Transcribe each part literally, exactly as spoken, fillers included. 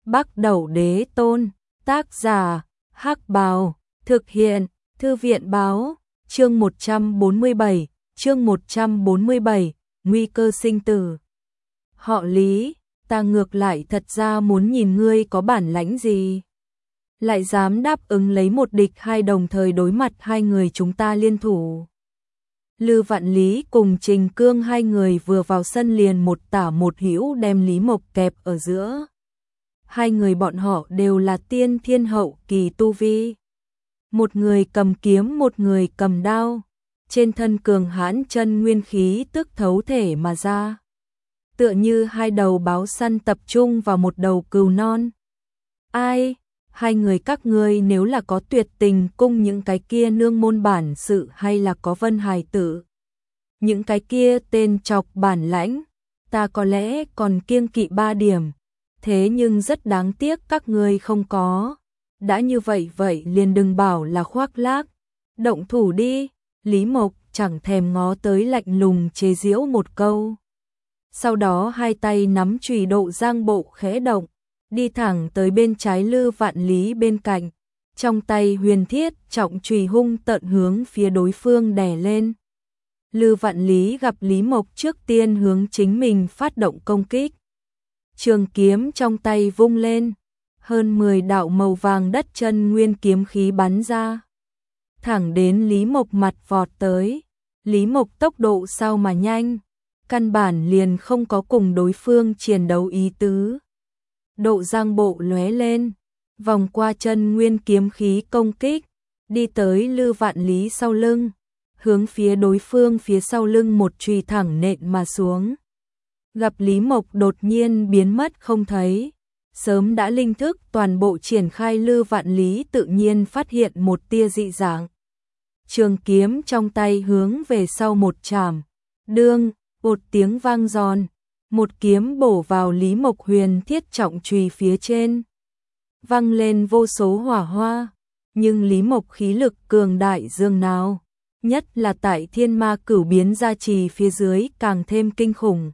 Bắc Đẩu Đế Tôn, tác giả, Hắc Bào, thực hiện, Thư viện báo, chương một trăm bốn mươi bảy, chương một trăm bốn mươi bảy, nguy cơ sinh tử. Họ Lý, ta ngược lại thật ra muốn nhìn ngươi có bản lãnh gì. Lại dám đáp ứng lấy một địch hai đồng thời đối mặt hai người chúng ta liên thủ. Lư Vạn Lý cùng Trình Cương hai người vừa vào sân liền một tả một hữu đem Lý Mộc kẹp ở giữa. Hai người bọn họ đều là tiên thiên hậu kỳ tu vi. Một người cầm kiếm, một người cầm đao. Trên thân cường hãn chân nguyên khí tức thấu thể mà ra. Tựa như hai đầu báo săn tập trung vào một đầu cừu non. Ai? Hai người các ngươi nếu là có Tuyệt Tình cung những cái kia nương môn bản sự hay là có Vân Hải Tử. Những cái kia tên chọc bản lãnh, ta có lẽ còn kiêng kỵ ba điểm. Thế nhưng rất đáng tiếc các ngươi không có. Đã như vậy vậy liền đừng bảo là khoác lác. Động thủ đi, Lý Mộc chẳng thèm ngó tới lạnh lùng chế giễu một câu. Sau đó hai tay nắm chùy Độ Giang Bộ khẽ động, đi thẳng tới bên trái Lư Vạn Lý bên cạnh, trong tay huyền thiết trọng chùy hung tận hướng phía đối phương đè lên. Lư Vạn Lý gặp Lý Mộc trước tiên hướng chính mình phát động công kích. Trường kiếm trong tay vung lên, hơn mười đạo màu vàng đất chân nguyên kiếm khí bắn ra. Thẳng đến Lý Mộc mặt vọt tới, Lý Mộc tốc độ sao mà nhanh, căn bản liền không có cùng đối phương chiến đấu ý tứ. Độ Giang Bộ lóe lên, vòng qua chân nguyên kiếm khí công kích, đi tới Lư Vạn Lý sau lưng, hướng phía đối phương phía sau lưng một chùy thẳng nện mà xuống. Gặp Lý Mộc đột nhiên biến mất không thấy, sớm đã linh thức toàn bộ triển khai Lư Vạn Lý tự nhiên phát hiện một tia dị dạng. Trường kiếm trong tay hướng về sau một chạm, đương, một tiếng vang giòn, một kiếm bổ vào Lý Mộc huyền thiết trọng chùy phía trên. Văng lên vô số hỏa hoa, nhưng Lý Mộc khí lực cường đại dường nào, nhất là tại thiên ma cửu biến gia trì phía dưới càng thêm kinh khủng.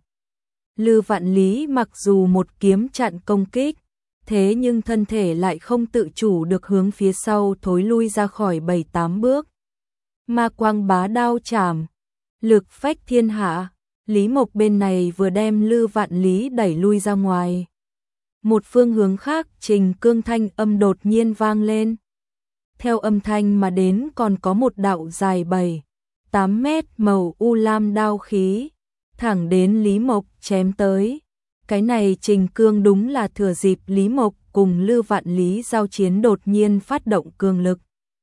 Lư Vạn Lý mặc dù một kiếm chặn công kích, thế nhưng thân thể lại không tự chủ được hướng phía sau thối lui ra khỏi bảy tám bước. Ma quang bá đao chảm, lực phách thiên hạ, Lý Mộc bên này vừa đem Lư Vạn Lý đẩy lui ra ngoài. Một phương hướng khác Trình Cương thanh âm đột nhiên vang lên. Theo âm thanh mà đến còn có một đạo dài bảy, tám mét màu u lam đao khí, thẳng đến Lý Mộc chém tới. Cái này Trình Cương đúng là thừa dịp Lý Mộc cùng Lư Vạn Lý giao chiến đột nhiên phát động cường lực.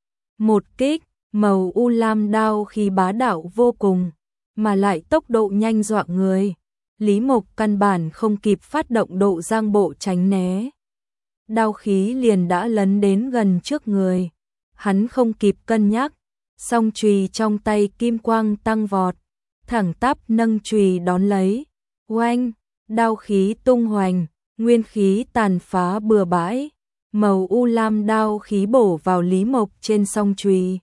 Một kích, màu u lam đao khí bá đạo vô cùng, mà lại tốc độ nhanh dọa người. Lý Mộc căn bản không kịp phát động Độ Giang Bộ tránh né. Đao khí liền đã lấn đến gần trước người. Hắn không kịp cân nhắc, song chùy trong tay kim quang tăng vọt, thẳng tắp nâng chùy đón lấy. Oanh, đao khí tung hoành, nguyên khí tàn phá bừa bãi, màu u lam đao khí bổ vào Lý Mộc trên song chùy,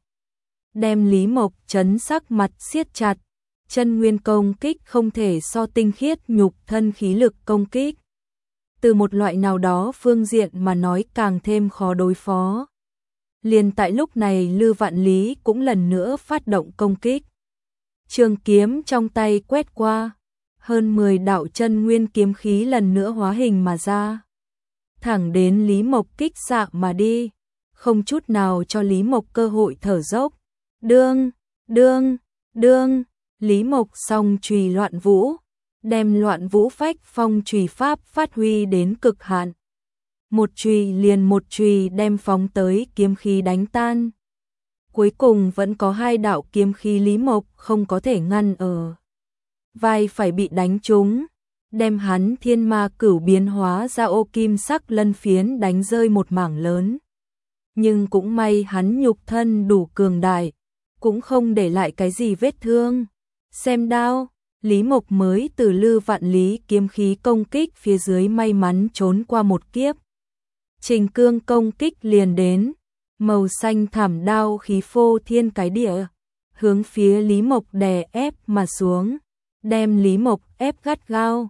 đem Lý Mộc chấn sắc mặt siết chặt. Chân nguyên công kích không thể so tinh khiết nhục thân khí lực công kích. Từ một loại nào đó phương diện mà nói càng thêm khó đối phó. Liền tại lúc này Lư Vạn Lý cũng lần nữa phát động công kích. Trường kiếm trong tay quét qua, hơn mười đạo chân nguyên kiếm khí lần nữa hóa hình mà ra. Thẳng đến Lý Mộc kích xạ mà đi, không chút nào cho Lý Mộc cơ hội thở dốc. Đương, đương, đương. Lý Mộc song chùy loạn vũ, đem loạn vũ phách phong chùy pháp phát huy đến cực hạn. Một chùy liền một chùy đem phóng tới kiếm khí đánh tan. Cuối cùng vẫn có hai đạo kiếm khí Lý Mộc không có thể ngăn ở. Vai phải bị đánh trúng, đem hắn thiên ma cửu biến hóa ra ô kim sắc lân phiến đánh rơi một mảng lớn. Nhưng cũng may hắn nhục thân đủ cường đại, cũng không để lại cái gì vết thương. Xem đao, Lý Mộc mới từ Lư Vạn Lý kiếm khí công kích phía dưới may mắn trốn qua một kiếp. Trình Cương công kích liền đến, màu xanh thảm đao khí phô thiên cái địa, hướng phía Lý Mộc đè ép mà xuống, đem Lý Mộc ép gắt gao.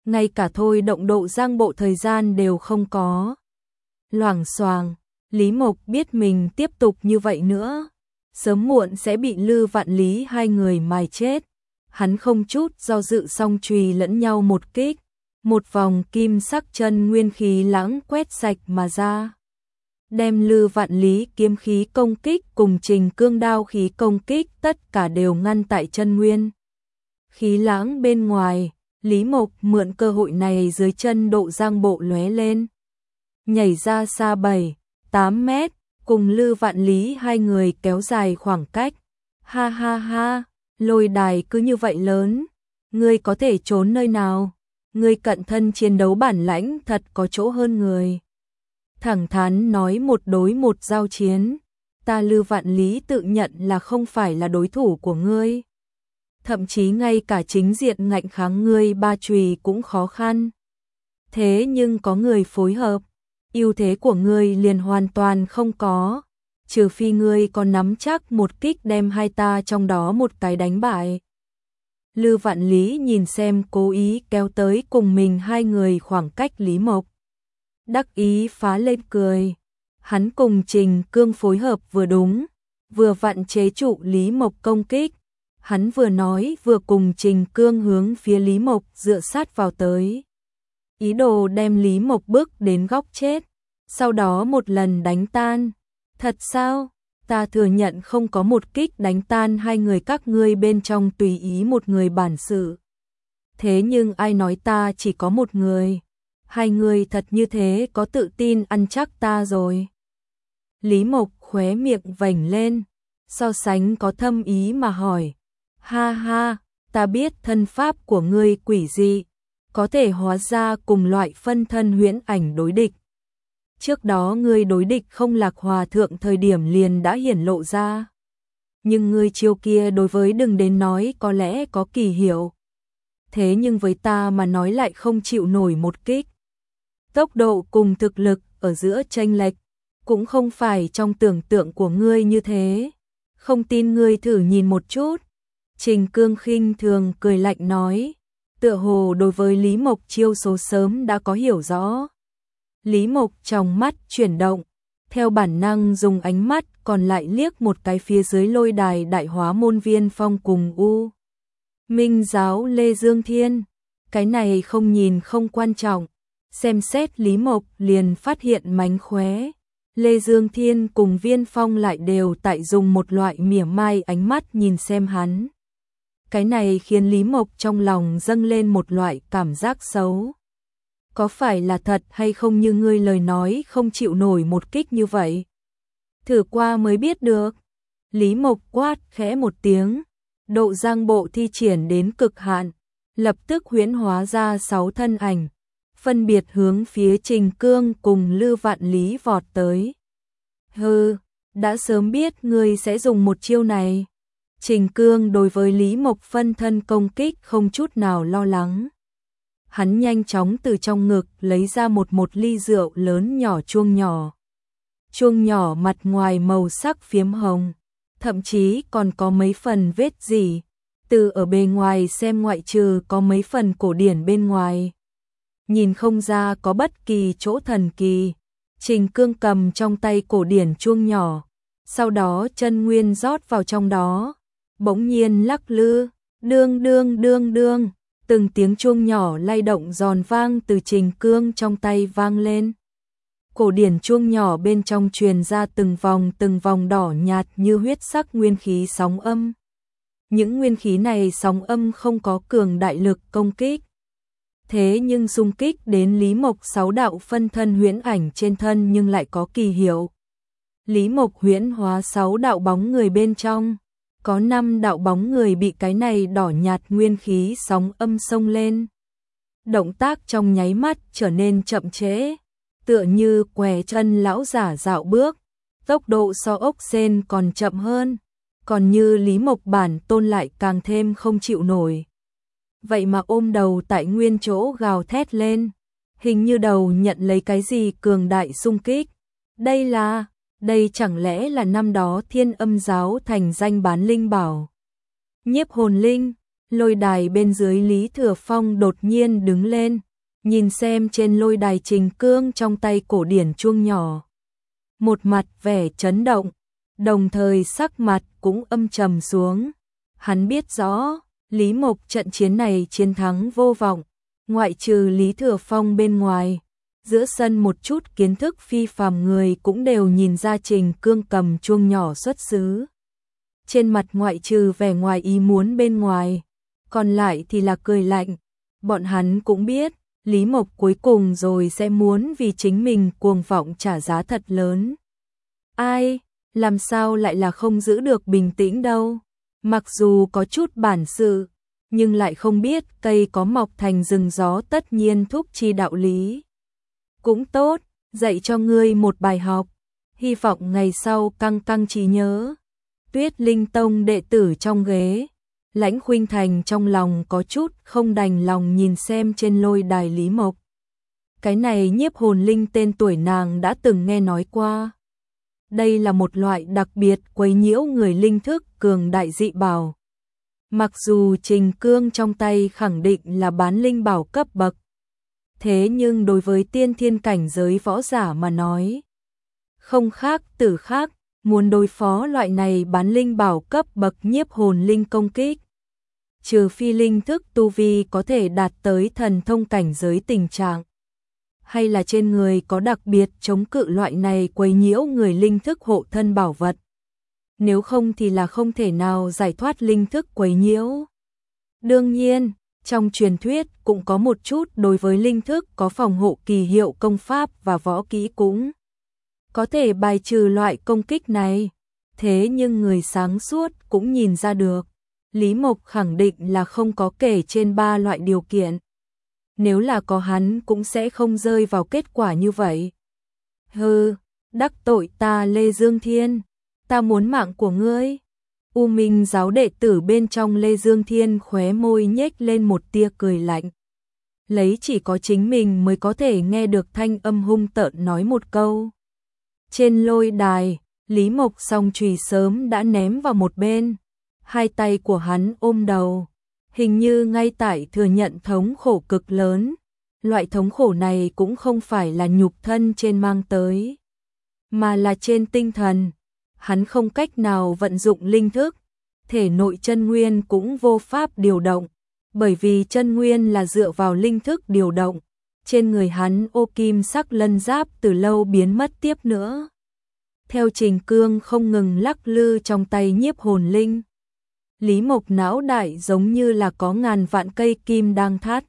ngay cả thôi động độ giang bộ thời gian đều không có. Loảng xoảng, Lý Mộc biết mình tiếp tục như vậy nữa, sớm muộn sẽ bị Lư Vạn Lý hai người mài chết. Hắn không chút do dự song chùy lẫn nhau một kích, một vòng kim sắc chân nguyên khí lãng quét sạch mà ra. Đem Lư Vạn Lý kiếm khí công kích cùng Trình Cương đao khí công kích tất cả đều ngăn tại chân nguyên khí lãng bên ngoài. Lý Mộc mượn cơ hội này dưới chân độ giang bộ lóe lên, nhảy ra xa bảy, tám mét, cùng Lư Vạn Lý hai người kéo dài khoảng cách. Ha ha ha, lôi đài cứ như vậy lớn, ngươi có thể trốn nơi nào? Ngươi cận thân chiến đấu bản lãnh thật có chỗ hơn người. Thẳng thắn nói một đối một giao chiến, ta Lư Vạn Lý tự nhận là không phải là đối thủ của ngươi. Thậm chí ngay cả chính diện ngạnh kháng ngươi ba chùy cũng khó khăn. Thế nhưng có người phối hợp, ưu thế của ngươi liền hoàn toàn không có, trừ phi ngươi còn nắm chắc một kích đem hai ta trong đó một cái đánh bại. Lư Vạn Lý nhìn xem cố ý kéo tới cùng mình hai người khoảng cách Lý Mộc, đắc ý phá lên cười. Hắn cùng Trình Cương phối hợp vừa đúng, vừa vặn chế trụ Lý Mộc công kích. Hắn vừa nói vừa cùng Trình Cương hướng phía Lý Mộc dựa sát vào tới, ý đồ đem Lý Mộc bước đến góc chết, sau đó một lần đánh tan. Thật sao? Ta thừa nhận không có một kích đánh tan hai người các ngươi bên trong tùy ý một người bản sự. Thế nhưng ai nói ta chỉ có một người? Hai người thật như thế có tự tin ăn chắc ta rồi. Lý Mộc khóe miệng vểnh lên, so sánh có thâm ý mà hỏi. Ha ha, ta biết thân pháp của ngươi quỷ dị, có thể hóa ra cùng loại phân thân huyễn ảnh đối địch. Trước đó ngươi đối địch không Lạc Hòa thượng thời điểm liền đã hiển lộ ra. Nhưng ngươi chiêu kia đối với đừng đến nói có lẽ có kỳ hiệu. Thế nhưng với ta mà nói lại không chịu nổi một kích. Tốc độ cùng thực lực ở giữa chênh lệch, cũng không phải trong tưởng tượng của ngươi như thế. Không tin ngươi thử nhìn một chút. Trình Cương khinh thường cười lạnh nói, tựa hồ đối với Lý Mộc chiêu số sớm đã có hiểu rõ. Lý Mộc trong mắt chuyển động, theo bản năng dùng ánh mắt còn lại liếc một cái phía dưới lôi đài Đại Hóa Môn Viên Phong cùng U Minh giáo Lê Dương Thiên. Cái này không nhìn không quan trọng, xem xét Lý Mộc liền phát hiện mánh khóe. Lê Dương Thiên cùng Viên Phong lại đều tại dùng một loại mỉa mai ánh mắt nhìn xem hắn. Cái này khiến Lý Mộc trong lòng dâng lên một loại cảm giác xấu. Có phải là thật hay không như ngươi lời nói không chịu nổi một kích như vậy? Thử qua mới biết được. Lý Mộc quát khẽ một tiếng, độ giang bộ thi triển đến cực hạn, lập tức huyễn hóa ra sáu thân ảnh, phân biệt hướng phía Trình Cương cùng Lư Vạn Lý vọt tới. Hừ, đã sớm biết ngươi sẽ dùng một chiêu này. Trình Cương đối với Lý Mộc phân thân công kích không chút nào lo lắng. Hắn nhanh chóng từ trong ngực lấy ra một một ly rượu lớn nhỏ chuông nhỏ. Chuông nhỏ mặt ngoài màu sắc phiếm hồng, thậm chí còn có mấy phần vết dỉ. Từ ở bề ngoài xem ngoại trừ có mấy phần cổ điển bên ngoài, nhìn không ra có bất kỳ chỗ thần kỳ. Trình Cương cầm trong tay cổ điển chuông nhỏ, sau đó chân nguyên rót vào trong đó, bỗng nhiên lắc lư, đương đương đương đương, từng tiếng chuông nhỏ lay động giòn vang từ Trình Cương trong tay vang lên. Cổ điển chuông nhỏ bên trong truyền ra từng vòng từng vòng đỏ nhạt như huyết sắc nguyên khí sóng âm. Những nguyên khí này sóng âm không có cường đại lực công kích, thế nhưng xung kích đến Lý Mộc sáu đạo phân thân huyễn ảnh trên thân nhưng lại có kỳ hiệu. Lý Mộc huyễn hóa sáu đạo bóng người bên trong, có năm đạo bóng người bị cái này đỏ nhạt nguyên khí sóng âm xông lên. Động tác trong nháy mắt trở nên chậm trễ, tựa như què chân lão giả dạo bước, tốc độ so ốc sên còn chậm hơn, còn như Lý Mộc bản tôn lại càng thêm không chịu nổi. Vậy mà ôm đầu tại nguyên chỗ gào thét lên, hình như đầu nhận lấy cái gì cường đại xung kích. Đây là, đây chẳng lẽ là năm đó Thiên Âm giáo thành danh bán linh bảo Nhiếp Hồn Linh? Lôi đài bên dưới Lý Thừa Phong đột nhiên đứng lên, nhìn xem trên lôi đài Trình Cương trong tay cổ điển chuông nhỏ. Một mặt vẻ chấn động, đồng thời sắc mặt cũng âm trầm xuống. Hắn biết rõ, Lý Mộc trận chiến này chiến thắng vô vọng, ngoại trừ Lý Thừa Phong bên ngoài. Giữa sân một chút kiến thức phi phàm người cũng đều nhìn ra Trình Cương cầm chuông nhỏ xuất xứ. Trên mặt ngoại trừ vẻ ngoài ý muốn bên ngoài, còn lại thì là cười lạnh. Bọn hắn cũng biết, Lý Mộc cuối cùng rồi sẽ muốn vì chính mình cuồng vọng trả giá thật lớn. Ai, làm sao lại là không giữ được bình tĩnh đâu. Mặc dù có chút bản sự, nhưng lại không biết cây có mọc thành rừng gió tất nhiên thúc chi đạo lý. Cũng tốt, dạy cho ngươi một bài học, hy vọng ngày sau căng căng trí nhớ. Tuyết Linh Tông đệ tử trong ghế, Lãnh Khuynh Thành trong lòng có chút không đành lòng nhìn xem trên lôi đài Lý Mộc. Cái này nhiếp hồn linh tên tuổi nàng đã từng nghe nói qua. Đây là một loại đặc biệt quấy nhiễu người linh thức cường đại dị bảo. Mặc dù Trình Cương trong tay khẳng định là bán linh bảo cấp bậc, thế nhưng đối với tiên thiên cảnh giới võ giả mà nói, không khác tử khác, muốn đối phó loại này bán linh bảo cấp bậc nhiếp hồn linh công kích. Trừ phi linh thức tu vi có thể đạt tới thần thông cảnh giới tình trạng, hay là trên người có đặc biệt chống cự loại này quấy nhiễu người linh thức hộ thân bảo vật. Nếu không thì là không thể nào giải thoát linh thức quấy nhiễu. Đương nhiên, trong truyền thuyết cũng có một chút đối với linh thức có phòng hộ kỳ hiệu công pháp và võ kỹ cũng có thể bài trừ loại công kích này. Thế nhưng người sáng suốt cũng nhìn ra được, Lý Mộc khẳng định là không có kể trên ba loại điều kiện. Nếu là có hắn cũng sẽ không rơi vào kết quả như vậy. Hừ, đắc tội ta Lê Dương Thiên, ta muốn mạng của ngươi. U Minh giáo đệ tử bên trong Lê Dương Thiên khóe môi nhếch lên một tia cười lạnh. Lấy chỉ có chính mình mới có thể nghe được thanh âm hung tợn nói một câu. Trên lôi đài, Lý Mộc song chùy sớm đã ném vào một bên. Hai tay của hắn ôm đầu, hình như ngay tại thừa nhận thống khổ cực lớn. Loại thống khổ này cũng không phải là nhục thân trên mang tới, mà là trên tinh thần. Hắn không cách nào vận dụng linh thức, thể nội chân nguyên cũng vô pháp điều động, bởi vì chân nguyên là dựa vào linh thức điều động. Trên người hắn ô kim sắc lân giáp từ lâu biến mất tiếp nữa. Theo Trình Cương không ngừng lắc lư trong tay nhiếp hồn linh, Lý Mộc não đại giống như là có ngàn vạn cây kim đang thắt,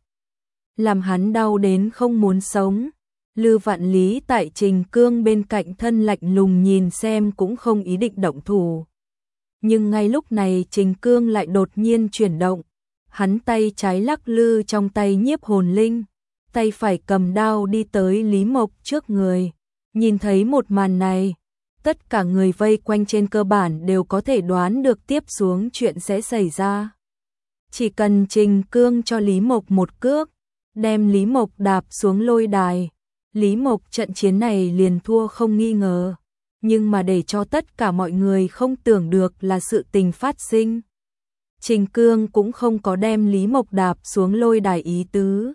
làm hắn đau đến không muốn sống. Lư Vạn Lý tại Trình Cương bên cạnh thân lạnh lùng nhìn xem cũng không ý định động thủ. Nhưng ngay lúc này Trình Cương lại đột nhiên chuyển động, hắn tay trái lắc lư trong tay nhiếp hồn linh, tay phải cầm đao đi tới Lý Mộc trước người. Nhìn thấy một màn này, tất cả người vây quanh trên cơ bản đều có thể đoán được tiếp xuống chuyện sẽ xảy ra. Chỉ cần Trình Cương cho Lý Mộc một cước, đem Lý Mộc đạp xuống lôi đài, Lý Mộc trận chiến này liền thua không nghi ngờ. Nhưng mà để cho tất cả mọi người không tưởng được là sự tình phát sinh. Trình Cương cũng không có đem Lý Mộc đạp xuống lôi đài ý tứ.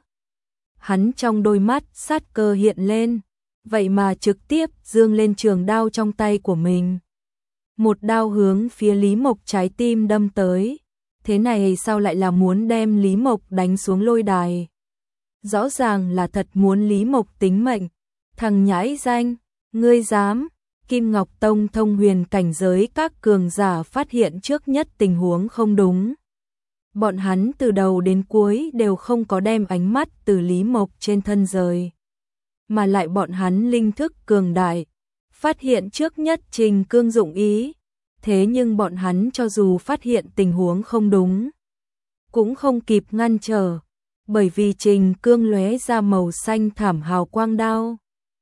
Hắn trong đôi mắt sát cơ hiện lên, vậy mà trực tiếp giương lên trường đao trong tay của mình. Một đao hướng phía Lý Mộc trái tim đâm tới. Thế này sao lại là muốn đem Lý Mộc đánh xuống lôi đài? Rõ ràng là thật muốn Lý Mộc tính mệnh. Thằng nhãi danh, ngươi dám? Kim Ngọc Tông thông huyền cảnh giới các cường giả phát hiện trước nhất tình huống không đúng. Bọn hắn từ đầu đến cuối đều không có đem ánh mắt từ Lý Mộc trên thân rời, mà lại bọn hắn linh thức cường đại, phát hiện trước nhất Trình Cương dụng ý. Thế nhưng bọn hắn cho dù phát hiện tình huống không đúng, cũng không kịp ngăn trở, bởi vì Trình Cương lóe ra màu xanh thảm hào quang đao,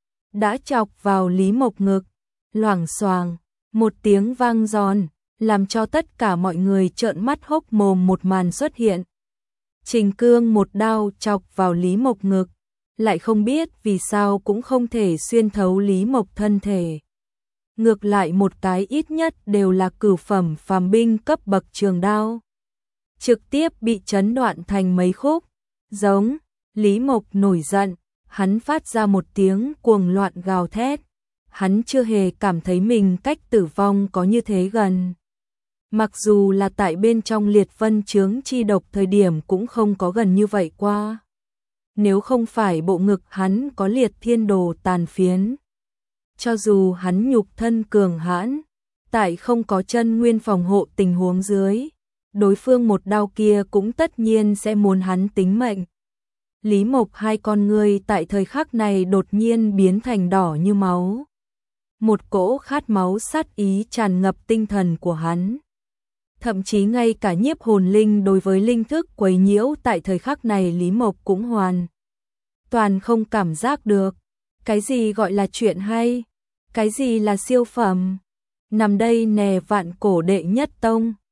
đã chọc vào Lý Mộc ngực. Loảng xoàng, một tiếng vang giòn, làm cho tất cả mọi người trợn mắt hốc mồm. Một màn xuất hiện. Trình Cương một đao chọc vào Lý Mộc ngực, lại không biết vì sao cũng không thể xuyên thấu Lý Mộc thân thể. Ngược lại một cái ít nhất đều là cửu phẩm phàm binh cấp bậc trường đao, trực tiếp bị chấn đoạn thành mấy khúc. Giống, Lý Mộc nổi giận, hắn phát ra một tiếng cuồng loạn gào thét. Hắn chưa hề cảm thấy mình cách tử vong có như thế gần. Mặc dù là tại bên trong liệt vân chướng chi độc thời điểm cũng không có gần như vậy qua. Nếu không phải bộ ngực hắn có liệt thiên đồ tàn phiến. Cho dù hắn nhục thân cường hãn, tại không có chân nguyên phòng hộ tình huống dưới, đối phương một đao kia cũng tất nhiên sẽ muốn hắn tính mệnh. Lý Mộc hai con ngươi tại thời khắc này đột nhiên biến thành đỏ như máu. Một cỗ khát máu sát ý tràn ngập tinh thần của hắn. Thậm chí ngay cả nhiếp hồn linh đối với linh thức quấy nhiễu tại thời khắc này Lý Mộc cũng hoàn toàn không cảm giác được. Cái gì gọi là chuyện hay? Cái gì là siêu phẩm? Nằm đây nè vạn cổ đệ nhất tông.